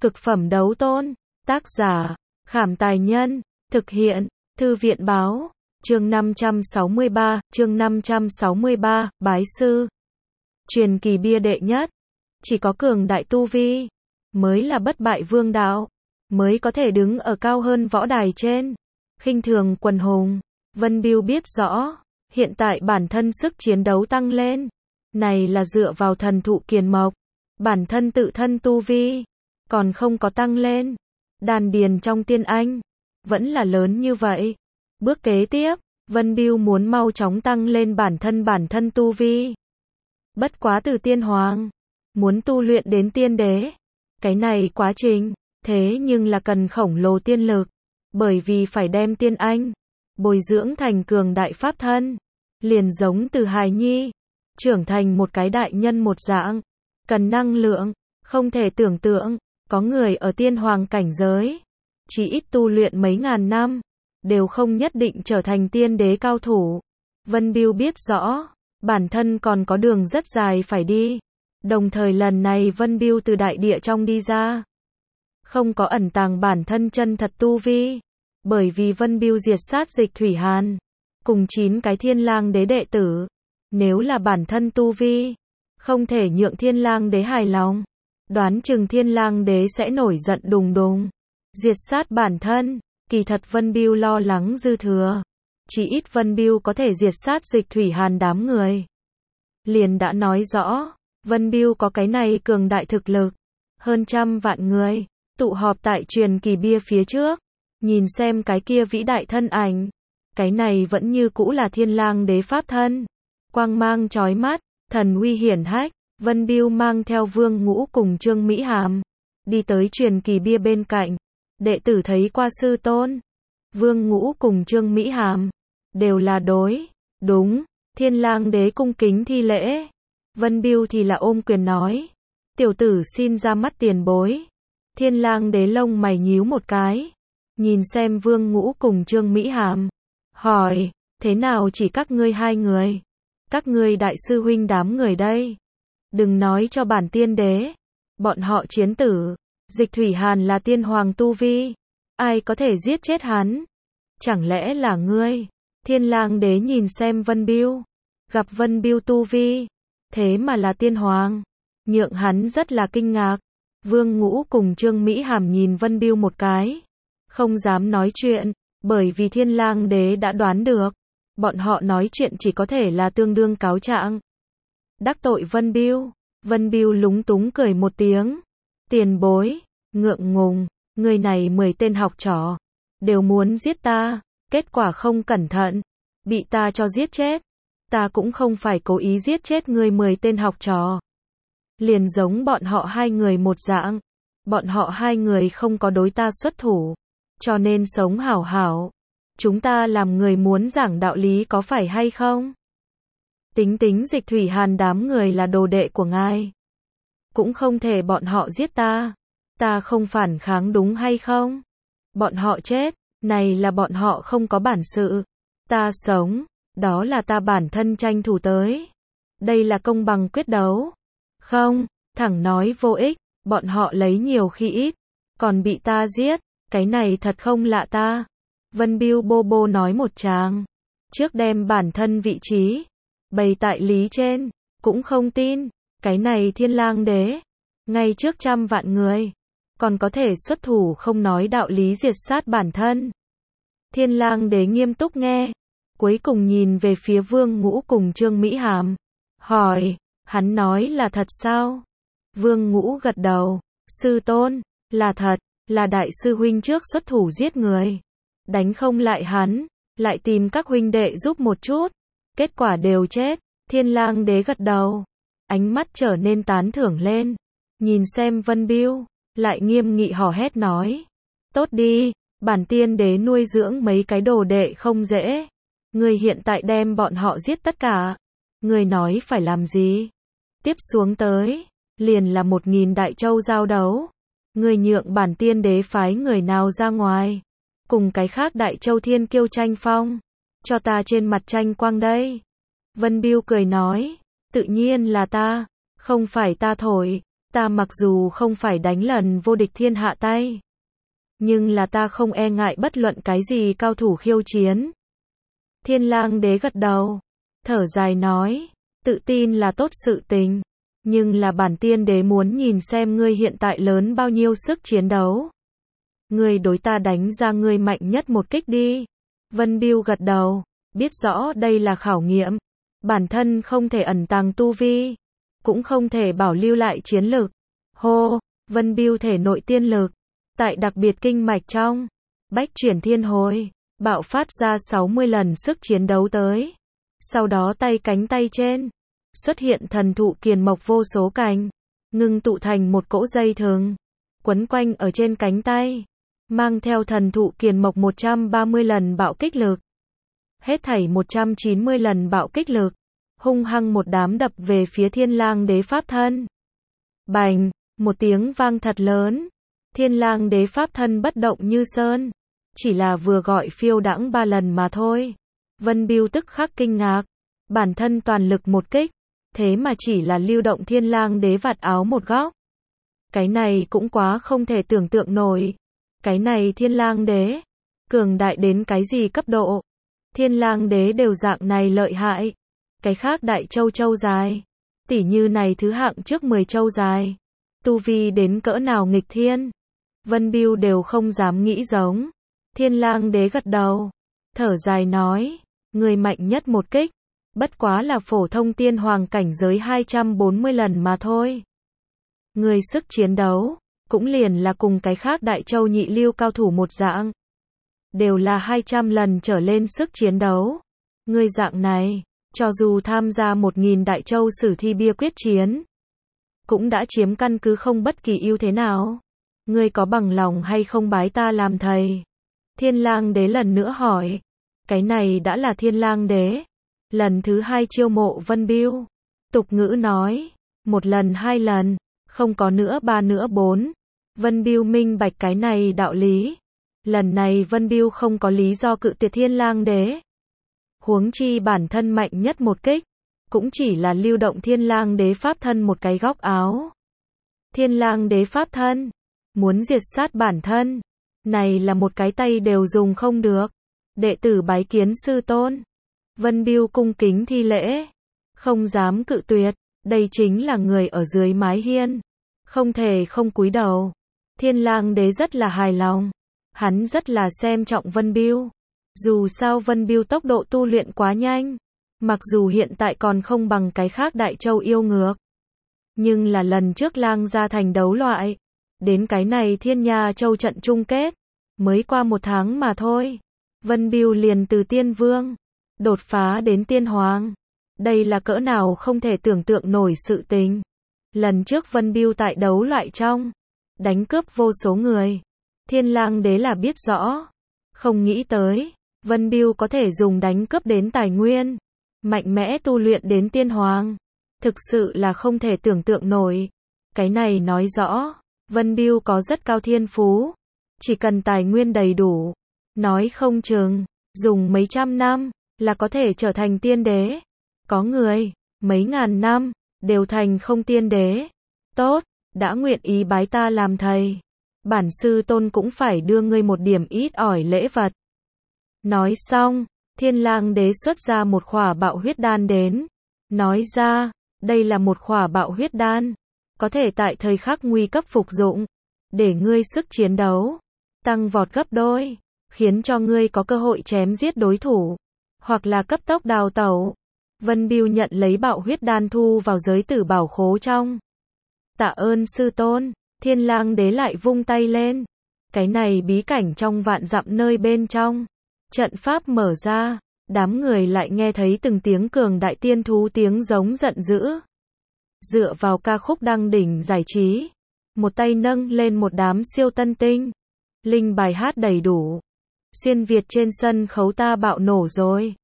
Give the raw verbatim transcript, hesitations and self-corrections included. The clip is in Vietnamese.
Cực phẩm đấu tôn. Tác giả, Khảm Tài Nhân. Thực hiện, Thư viện Báo. Chương năm trăm sáu mươi ba, chương năm trăm sáu mươi ba, Bái Sư. Truyền kỳ bia đệ nhất. Chỉ có cường đại tu vi, mới là bất bại vương đạo, mới có thể đứng ở cao hơn võ đài trên. Khinh thường quần hùng. Vân Bưu biết rõ, hiện tại bản thân sức chiến đấu tăng lên. Này là dựa vào thần thụ kiền mộc. Bản thân tự thân tu vi, còn không có tăng lên. Đan điền trong tiên anh, vẫn là lớn như vậy. Bước kế tiếp, Vân Bưu muốn mau chóng tăng lên bản thân bản thân tu vi. Bất quá từ tiên hoàng, muốn tu luyện đến tiên đế. Cái này quá trình, thế nhưng là cần khổng lồ tiên lực. Bởi vì phải đem tiên anh, bồi dưỡng thành cường đại pháp thân. Liền giống từ hài nhi, trưởng thành một cái đại nhân một dạng. Cần năng lượng, không thể tưởng tượng, có người ở tiên hoàng cảnh giới. Chỉ ít tu luyện mấy ngàn năm, đều không nhất định trở thành tiên đế cao thủ. Vân Bưu biết rõ, bản thân còn có đường rất dài phải đi. Đồng thời lần này Vân Bưu từ đại địa trong đi ra, không có ẩn tàng bản thân chân thật tu vi. Bởi vì Vân Bưu diệt sát Dịch Thủy Hàn, cùng chín cái Thiên Lang đế đệ tử. Nếu là bản thân tu vi, không thể nhượng Thiên Lang đế hài lòng. Đoán chừng Thiên Lang đế sẽ nổi giận đùng đùng, diệt sát bản thân. Kỳ thật Vân Bưu lo lắng dư thừa. Chỉ ít Vân Bưu có thể diệt sát Dịch Thủy Hàn đám người, liền đã nói rõ, Vân Bưu có cái này cường đại thực lực. Hơn trăm vạn người, tụ họp tại truyền kỳ bia phía trước, nhìn xem cái kia vĩ đại thân ảnh. Cái này vẫn như cũ là Thiên Lang đế pháp thân. Quang mang chói mắt, thần uy hiển hách. Vân Bưu mang theo Vương Ngũ cùng Trương Mỹ Hàm, đi tới truyền kỳ bia bên cạnh. Đệ tử thấy qua sư tôn. Vương Ngũ cùng Trương Mỹ Hàm, đều là đối, đúng. Thiên Lang đế cung kính thi lễ. Vân Bưu thì là ôm quyền nói. Tiểu tử xin ra mắt tiền bối. Thiên Lang đế lông mày nhíu một cái, nhìn xem Vương Ngũ cùng Trương Mỹ Hàm, hỏi, thế nào chỉ các ngươi hai người? Các ngươi đại sư huynh đám người đây, đừng nói cho bản tiên đế, bọn họ chiến tử. Dịch Thủy Hàn là tiên hoàng tu vi, ai có thể giết chết hắn? Chẳng lẽ là ngươi? Thiên Lang đế nhìn xem Vân Bưu, gặp Vân Bưu tu vi, thế mà là tiên hoàng, nhượng hắn rất là kinh ngạc. Vương Ngũ cùng Trương Mỹ Hàm nhìn Vân Bưu một cái, không dám nói chuyện, bởi vì Thiên Lang đế đã đoán được, bọn họ nói chuyện chỉ có thể là tương đương cáo trạng. Đắc tội Vân Bưu. Vân Bưu lúng túng cười một tiếng. Tiền bối, ngượng ngùng, người này mười tên học trò, đều muốn giết ta, kết quả không cẩn thận, bị ta cho giết chết. Ta cũng không phải cố ý giết chết người mười tên học trò. Liền giống bọn họ hai người một dạng. Bọn họ hai người không có đối ta xuất thủ, cho nên sống hảo hảo. Chúng ta làm người muốn giảng đạo lý có phải hay không? Tính tính Dịch Thủy Hàn đám người là đồ đệ của ngài, cũng không thể bọn họ giết ta. Ta không phản kháng đúng hay không? Bọn họ chết, này là bọn họ không có bản sự. Ta sống, đó là ta bản thân tranh thủ tới. Đây là công bằng quyết đấu. Không, thẳng nói vô ích, bọn họ lấy nhiều khi ít, còn bị ta giết, cái này thật không lạ ta. Vân Bưu bô bô nói một tràng, trước đem bản thân vị trí bày tại lý trên, cũng không tin, cái này Thiên Lang đế, ngay trước trăm vạn người, còn có thể xuất thủ không nói đạo lý diệt sát bản thân. Thiên Lang đế nghiêm túc nghe, cuối cùng nhìn về phía Vương Ngũ cùng Trương Mỹ Hàm, hỏi, hắn nói là thật sao? Vương Ngũ gật đầu, sư tôn, là thật, là đại sư huynh trước xuất thủ giết người, đánh không lại hắn, lại tìm các huynh đệ giúp một chút, kết quả đều chết. Thiên Lang đế gật đầu, ánh mắt trở nên tán thưởng lên, nhìn xem Vân Bưu, lại nghiêm nghị hò hét nói, tốt đi, bản tiên đế nuôi dưỡng mấy cái đồ đệ không dễ, người hiện tại đem bọn họ giết tất cả, người nói phải làm gì? Tiếp xuống tới, liền là một nghìn đại châu giao đấu, người nhượng bản tiên đế phái người nào ra ngoài, cùng cái khác đại châu thiên kiêu tranh phong, cho ta trên mặt tranh quang đây. Vân Bưu cười nói, tự nhiên là ta, không phải ta thổi, Ta mặc dù không phải đánh lần vô địch thiên hạ tay, nhưng là ta không e ngại bất luận cái gì cao thủ khiêu chiến. Thiên Lang Đế gật đầu, thở dài nói, tự tin là tốt sự tình, nhưng là bản tiên đế muốn nhìn xem ngươi hiện tại lớn bao nhiêu sức chiến đấu. Ngươi đối ta đánh ra ngươi mạnh nhất một kích đi. Vân Bưu gật đầu, biết rõ đây là khảo nghiệm, bản thân không thể ẩn tàng tu vi, cũng không thể bảo lưu lại chiến lực. Hô, Vân Bưu thể nội tiên lực, tại đặc biệt kinh mạch trong, bách chuyển thiên hồi, bạo phát ra sáu mươi lần sức chiến đấu tới. Sau đó tay cánh tay trên, xuất hiện thần thụ kiền mộc vô số cành, ngưng tụ thành một cỗ dây thừng, quấn quanh ở trên cánh tay, mang theo thần thụ kiền mộc một trăm ba mươi lần bạo kích lực. Hết thảy một trăm chín mươi lần bạo kích lực, hung hăng một đám đập về phía Thiên Lang Đế pháp thân. Bành, một tiếng vang thật lớn, Thiên Lang Đế pháp thân bất động như sơn, chỉ là vừa gọi phiêu đãng ba lần mà thôi. Vân Bưu tức khắc kinh ngạc, bản thân toàn lực một kích, thế mà chỉ là lưu động Thiên Lang Đế vạt áo một góc. Cái này cũng quá không thể tưởng tượng nổi. Cái này Thiên Lang Đế, cường đại đến cái gì cấp độ? Thiên Lang Đế đều dạng này lợi hại. Cái khác đại châu châu dài, tỉ như này thứ hạng trước mười châu dài, tu vi đến cỡ nào nghịch thiên, Vân Bưu đều không dám nghĩ giống. Thiên Lang Đế gật đầu, thở dài nói, người mạnh nhất một kích, bất quá là phổ thông tiên hoàng cảnh giới hai trăm bốn mươi lần mà thôi. Người sức chiến đấu, cũng liền là cùng cái khác đại châu nhị lưu cao thủ một dạng, đều là hai trăm lần trở lên sức chiến đấu. Người dạng này, cho dù tham gia một nghìn đại châu sử thi bia quyết chiến, cũng đã chiếm căn cứ không bất kỳ ưu thế nào. Ngươi có bằng lòng hay không bái ta làm thầy? Thiên Lang Đế lần nữa hỏi. Cái này đã là Thiên Lang Đế lần thứ hai chiêu mộ Vân Bưu. Tục ngữ nói, một lần hai lần, không có nữa ba nữa bốn. Vân Bưu minh bạch cái này đạo lý. Lần này Vân Bưu không có lý do cự tuyệt Thiên Lang Đế. Huống chi bản thân mạnh nhất một kích, cũng chỉ là lưu động Thiên Lang Đế pháp thân một cái góc áo. Thiên Lang Đế pháp thân, muốn diệt sát bản thân, này là một cái tay đều dùng không được. Đệ tử bái kiến sư tôn. Vân Bưu cung kính thi lễ, không dám cự tuyệt, đây chính là người ở dưới mái hiên, không thể không cúi đầu. Thiên Lang Đế rất là hài lòng, hắn rất là xem trọng Vân Bưu. Dù sao Vân Bưu tốc độ tu luyện quá nhanh, mặc dù hiện tại còn không bằng cái khác đại châu yêu ngược, nhưng là lần trước Lang gia thành đấu loại, đến cái này Thiên Nha Châu trận chung kết, mới qua một tháng mà thôi, Vân Bưu liền từ tiên vương đột phá đến tiên hoàng. Đây là cỡ nào không thể tưởng tượng nổi sự tình. Lần trước Vân Bưu tại đấu loại trong, đánh cướp vô số người. Thiên Lang Đế là biết rõ. Không nghĩ tới, Vân Bưu có thể dùng đánh cướp đến tài nguyên, mạnh mẽ tu luyện đến tiên hoàng. Thực sự là không thể tưởng tượng nổi. Cái này nói rõ, Vân Bưu có rất cao thiên phú. Chỉ cần tài nguyên đầy đủ, nói không chừng, dùng mấy trăm năm, là có thể trở thành tiên đế. Có người, mấy ngàn năm, đều thành không tiên đế. Tốt, đã nguyện ý bái ta làm thầy. Bản sư tôn cũng phải đưa ngươi một điểm ít ỏi lễ vật. Nói xong, Thiên Lang Đế xuất ra một khỏa bạo huyết đan đến. Nói ra, đây là một khỏa bạo huyết đan, có thể tại thời khắc nguy cấp phục dụng, để ngươi sức chiến đấu tăng vọt gấp đôi, khiến cho ngươi có cơ hội chém giết đối thủ, hoặc là cấp tốc đào tẩu. Vân Bưu nhận lấy bạo huyết đan thu vào giới tử bảo khố trong. Tạ ơn sư tôn. Thiên Lang Đế lại vung tay lên. Cái này bí cảnh trong vạn dặm nơi bên trong, trận pháp mở ra, đám người lại nghe thấy từng tiếng cường đại tiên thú tiếng giống giận dữ. Dựa vào ca khúc đăng đỉnh giải trí, một tay nâng lên một đám siêu tân tinh, linh bài hát đầy đủ. Xuyên Việt trên sân khấu ta bạo nổ rồi.